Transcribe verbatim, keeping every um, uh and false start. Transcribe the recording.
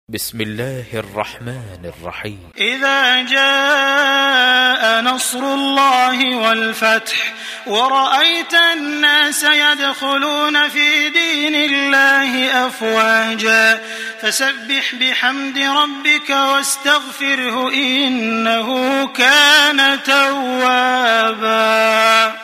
بسم الله الرحمن الرحيم. إذا جاء نصر الله والفتح ورأيت الناس يدخلون في دين الله أفواجا فسبح بحمد ربك واستغفره إنه كان توابا.